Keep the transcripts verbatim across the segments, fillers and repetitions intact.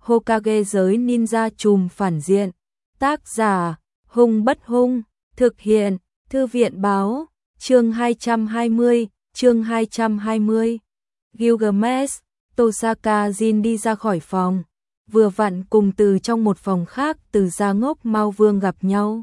Hokage giới ninja trùm phản diện. Tác giả, Hung Bất Hung, thực hiện, Thư viện báo, chương hai trăm hai mươi, chương hai trăm hai mươi. Gilgamesh, Tosaka Jin đi ra khỏi phòng, vừa vặn cùng từ trong một phòng khác từ gia ngốc Mao Vương gặp nhau.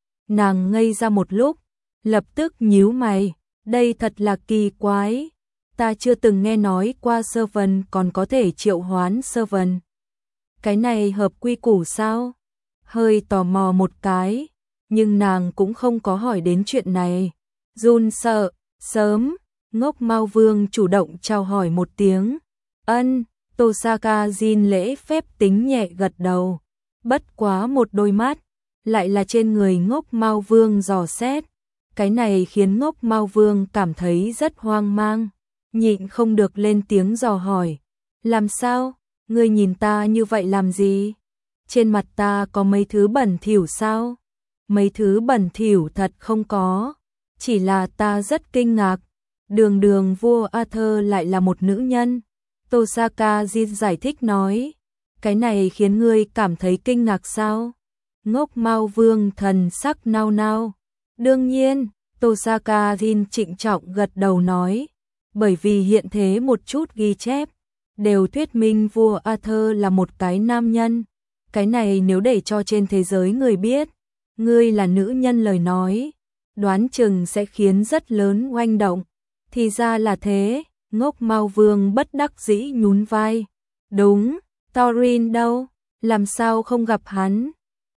Nàng ngây ra một lúc, lập tức nhíu mày, đây thật là kỳ quái, ta chưa từng nghe nói qua Servant còn có thể triệu hoán Servant. Cái này hợp quy củ sao? Hơi tò mò một cái, nhưng nàng cũng không có hỏi đến chuyện này. Jun sợ, sớm, ngốc Mao Vương chủ động chào hỏi một tiếng. Ân, Tosaka Jin lễ phép tính nhẹ gật đầu. Bất quá một đôi mắt, lại là trên người ngốc Mao Vương dò xét. Cái này khiến ngốc Mao Vương cảm thấy rất hoang mang, nhịn không được lên tiếng dò hỏi. Làm sao? Ngươi nhìn ta như vậy làm gì? Trên mặt ta có mấy thứ bẩn thỉu sao? Mấy thứ bẩn thỉu thật không có, chỉ là ta rất kinh ngạc. Đường đường vua Arthur lại là một nữ nhân. Tosaka Jin giải thích nói. Cái này khiến ngươi cảm thấy kinh ngạc sao? Ngốc Mao Vương thần sắc nao nao. Đương nhiên, Tosaka Jin trịnh trọng gật đầu nói. Bởi vì hiện thế một chút ghi chép đều thuyết minh vua Arthur là một cái nam nhân. Cái này nếu để cho trên thế giới người biết, ngươi là nữ nhân lời nói, đoán chừng sẽ khiến rất lớn oanh động. Thì ra là thế, ngốc Mao Vương bất đắc dĩ nhún vai. Đúng, Thorin đâu, làm sao không gặp hắn?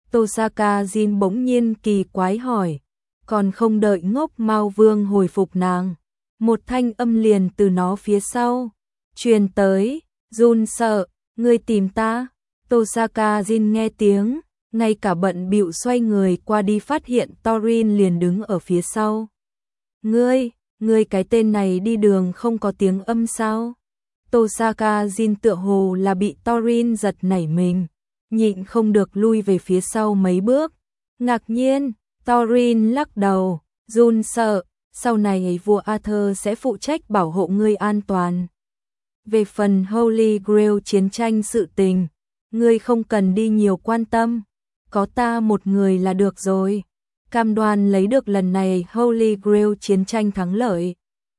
Tosaka Jin bỗng nhiên kỳ quái hỏi, còn không đợi ngốc Mao Vương hồi phục nàng. Một thanh âm liền từ nó phía sau truyền tới. Jun sợ, ngươi tìm ta? Tosaka Jin nghe tiếng, ngay cả bận bịu xoay người qua đi phát hiện Thorin liền đứng ở phía sau. Ngươi, ngươi cái tên này đi đường không có tiếng âm sao? Tosaka Jin tựa hồ là bị Thorin giật nảy mình, nhịn không được lui về phía sau mấy bước. Ngạc nhiên, Thorin lắc đầu, Jun sợ, sau này vua Arthur sẽ phụ trách bảo hộ ngươi an toàn. Về phần Holy Grail chiến tranh sự tình, ngươi không cần đi nhiều quan tâm, có ta một người là được rồi. Cam đoan lấy được lần này Holy Grail chiến tranh thắng lợi.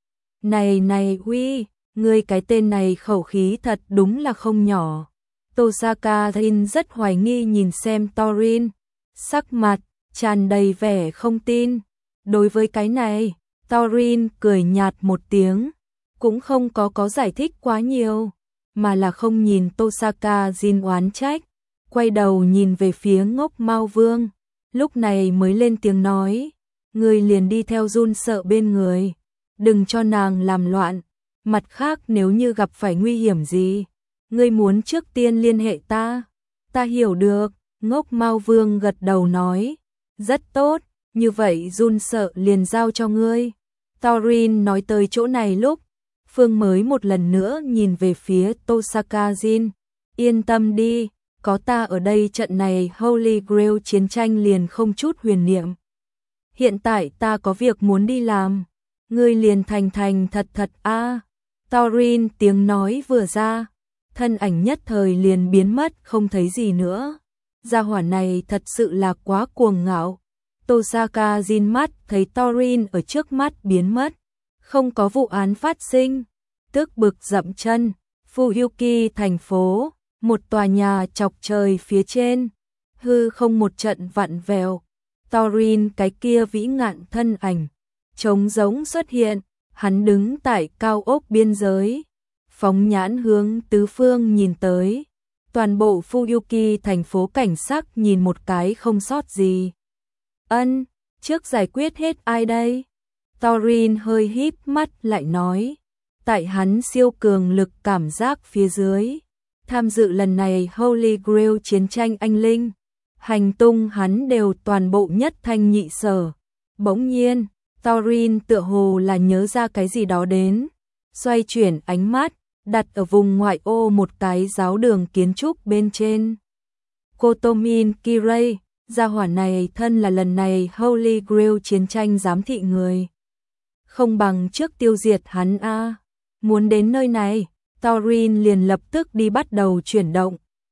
Này này uy, ngươi cái tên này khẩu khí thật đúng là không nhỏ. Tosaka Jin rất hoài nghi nhìn xem Thorin, sắc mặt tràn đầy vẻ không tin. Đối với cái này, Thorin cười nhạt một tiếng, cũng không có có giải thích quá nhiều, mà là không nhìn Tosaka Jin oán trách, quay đầu nhìn về phía ngốc Mao Vương, lúc này mới lên tiếng nói, ngươi liền đi theo Jun sợ bên người, đừng cho nàng làm loạn, mặt khác nếu như gặp phải nguy hiểm gì, ngươi muốn trước tiên liên hệ ta. Ta hiểu được, ngốc Mao Vương gật đầu nói, rất tốt, như vậy Jun sợ liền giao cho ngươi. Thorin nói tới chỗ này lúc, Phương mới một lần nữa nhìn về phía Tosaka Jin, yên tâm đi, có ta ở đây trận này Holy Grail chiến tranh liền không chút huyền niệm. Hiện tại ta có việc muốn đi làm, ngươi liền thành thành thật thật a. À. Thorin tiếng nói vừa ra, thân ảnh nhất thời liền biến mất không thấy gì nữa. Gia hỏa này thật sự là quá cuồng ngạo. Tosaka Jin mắt thấy Thorin ở trước mắt biến mất, không có vụ án phát sinh, tức bực dậm chân. Fuyuki thành phố, một tòa nhà chọc trời phía trên, hư không một trận vặn vẹo. Thorin cái kia vĩ ngạn thân ảnh trống rỗng xuất hiện, hắn đứng tại cao ốc biên giới, phóng nhãn hướng tứ phương nhìn tới. Toàn bộ Fuyuki thành phố cảnh sắc nhìn một cái không sót gì. Ân, trước giải quyết hết ai đây? Thorin hơi híp mắt lại nói, tại hắn siêu cường lực cảm giác phía dưới, tham dự lần này Holy Grail chiến tranh anh linh, hành tung hắn đều toàn bộ nhất thanh nhị sở. Bỗng nhiên, Thorin tựa hồ là nhớ ra cái gì đó đến, xoay chuyển ánh mắt, đặt ở vùng ngoại ô một cái giáo đường kiến trúc bên trên. Kotomin Kirei, gia hỏa này thân là lần này Holy Grail chiến tranh giám thị người. Không bằng trước tiêu diệt hắn a. Muốn đến nơi này, Thorin liền lập tức đi bắt đầu chuyển động,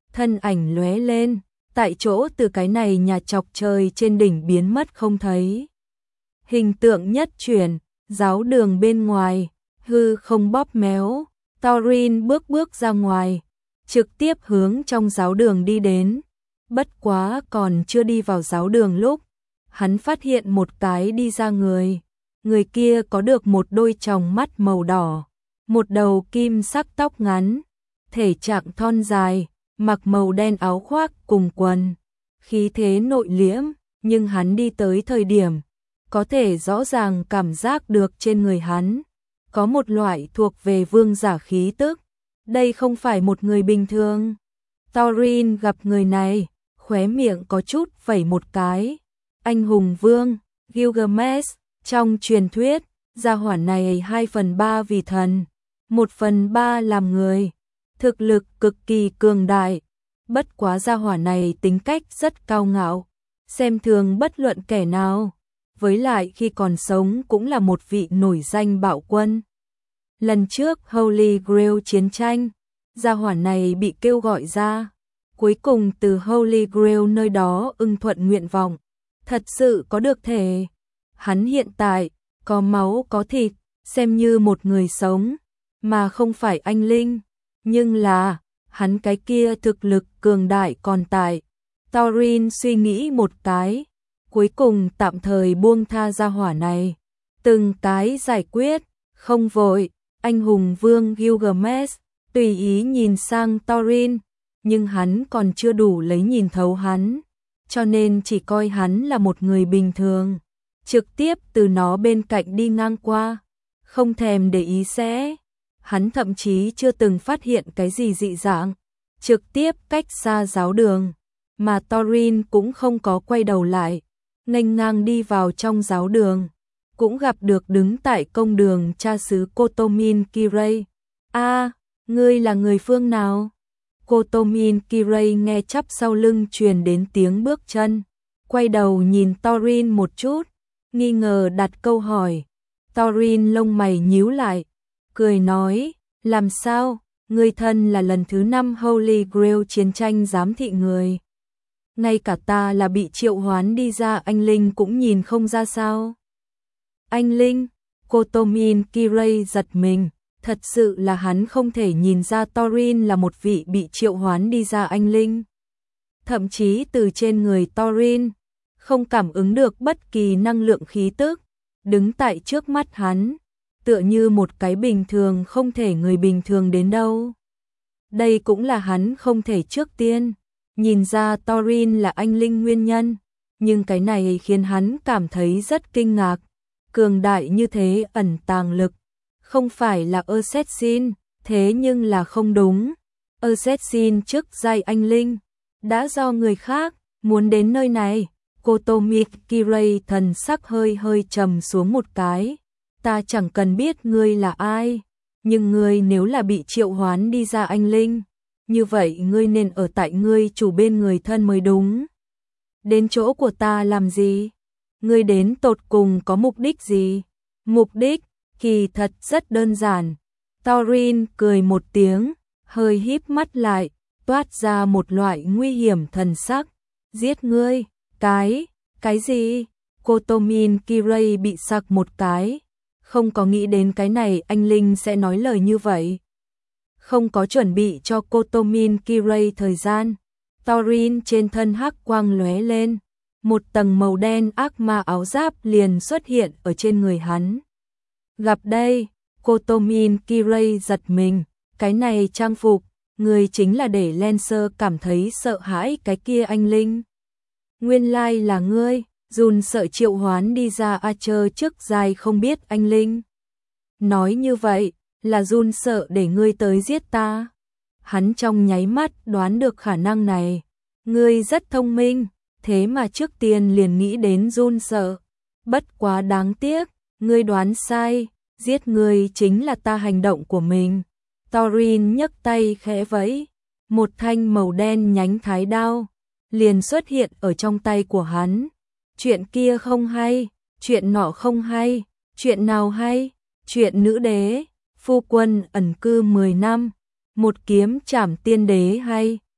thân ảnh lóe lên, tại chỗ từ cái này nhà chọc trời trên đỉnh biến mất không thấy. Hình tượng nhất chuyển, giáo đường bên ngoài, hư không bóp méo, Thorin bước bước ra ngoài, trực tiếp hướng trong giáo đường đi đến. Bất quá còn chưa đi vào giáo đường lúc, hắn phát hiện một cái đi ra người. Người kia có được một đôi tròng mắt màu đỏ, một đầu kim sắc tóc ngắn, thể trạng thon dài, mặc màu đen áo khoác cùng quần, khí thế nội liễm, nhưng hắn đi tới thời điểm, có thể rõ ràng cảm giác được trên người hắn có một loại thuộc về vương giả khí tức. Đây không phải một người bình thường. Thorin gặp người này, khóe miệng có chút vẩy một cái. Anh hùng vương, Gilgamesh, trong truyền thuyết, gia hỏa này hai phần ba vì thần, một phần ba làm người, thực lực cực kỳ cường đại. Bất quá gia hỏa này tính cách rất cao ngạo, xem thường bất luận kẻ nào, với lại khi còn sống cũng là một vị nổi danh bạo quân. Lần trước Holy Grail chiến tranh, gia hỏa này bị kêu gọi ra, cuối cùng từ Holy Grail nơi đó ưng thuận nguyện vọng, thật sự có được thể. Hắn hiện tại, có máu có thịt, xem như một người sống, mà không phải anh linh, nhưng là, hắn cái kia thực lực cường đại còn tại. Thorin suy nghĩ một cái, cuối cùng tạm thời buông tha gia hỏa này, từng cái giải quyết, không vội. Anh hùng vương Gilgamesh tùy ý nhìn sang Thorin, nhưng hắn còn chưa đủ lấy nhìn thấu hắn, cho nên chỉ coi hắn là một người bình thường, trực tiếp từ nó bên cạnh đi ngang qua, không thèm để ý sẽ. Hắn thậm chí chưa từng phát hiện cái gì dị dạng, trực tiếp cách xa giáo đường, mà Thorin cũng không có quay đầu lại, nghênh ngang đi vào trong giáo đường. Cũng gặp được đứng tại công đường cha xứ Kotomin Kirei. A, ngươi là người phương nào? Kotomin Kirei nghe chắp sau lưng truyền đến tiếng bước chân, quay đầu nhìn Thorin một chút, nghi ngờ đặt câu hỏi. Thorin lông mày nhíu lại, cười nói, làm sao, ngươi thân là lần thứ năm Holy Grail chiến tranh giám thị người. Ngay cả ta là bị triệu hoán đi ra anh linh cũng nhìn không ra sao? Anh linh, Kotomin Kirei giật mình, thật sự là hắn không thể nhìn ra Thorin là một vị bị triệu hoán đi ra anh linh. Thậm chí từ trên người Thorin, không cảm ứng được bất kỳ năng lượng khí tức, đứng tại trước mắt hắn, tựa như một cái bình thường không thể người bình thường đến đâu. Đây cũng là hắn không thể trước tiên nhìn ra Thorin là anh linh nguyên nhân, nhưng cái này khiến hắn cảm thấy rất kinh ngạc. Cường đại như thế ẩn tàng lực, không phải là Assassin, thế nhưng là không đúng. Assassin trước giai anh linh, đã do người khác, muốn đến nơi này. Kotomi Kirei thần sắc hơi hơi trầm xuống một cái. Ta chẳng cần biết ngươi là ai, nhưng ngươi nếu là bị triệu hoán đi ra anh linh, như vậy ngươi nên ở tại ngươi chủ bên người thân mới đúng. Đến chỗ của ta làm gì? Ngươi đến tột cùng có mục đích gì? Mục đích, kỳ thật rất đơn giản. Thorin cười một tiếng, hơi híp mắt lại, toát ra một loại nguy hiểm thần sắc. Giết ngươi, cái, cái gì? Kotomin Kirei bị sặc một cái, không có nghĩ đến cái này anh linh sẽ nói lời như vậy. Không có chuẩn bị cho Kotomin Kirei thời gian, Thorin trên thân hắc quang lóe lên. Một tầng màu đen ác ma áo giáp liền xuất hiện ở trên người hắn. Gặp đây, Kotomin Kirei giật mình, cái này trang phục, người chính là để Lancer cảm thấy sợ hãi cái kia anh linh. Nguyên lai là ngươi, Jun sợ triệu hoán đi ra Archer trước dài không biết anh linh. Nói như vậy, là Jun sợ để ngươi tới giết ta. Hắn trong nháy mắt đoán được khả năng này. Ngươi rất thông minh. Thế mà trước tiên liền nghĩ đến Jun sợ. Bất quá đáng tiếc, ngươi đoán sai, giết ngươi chính là ta hành động của mình. Thorin nhấc tay khẽ vẫy, một thanh màu đen nhánh thái đao liền xuất hiện ở trong tay của hắn. Chuyện kia không hay, chuyện nọ không hay, chuyện nào hay? Chuyện nữ đế, phu quân ẩn cư mười năm, một kiếm trảm tiên đế hay?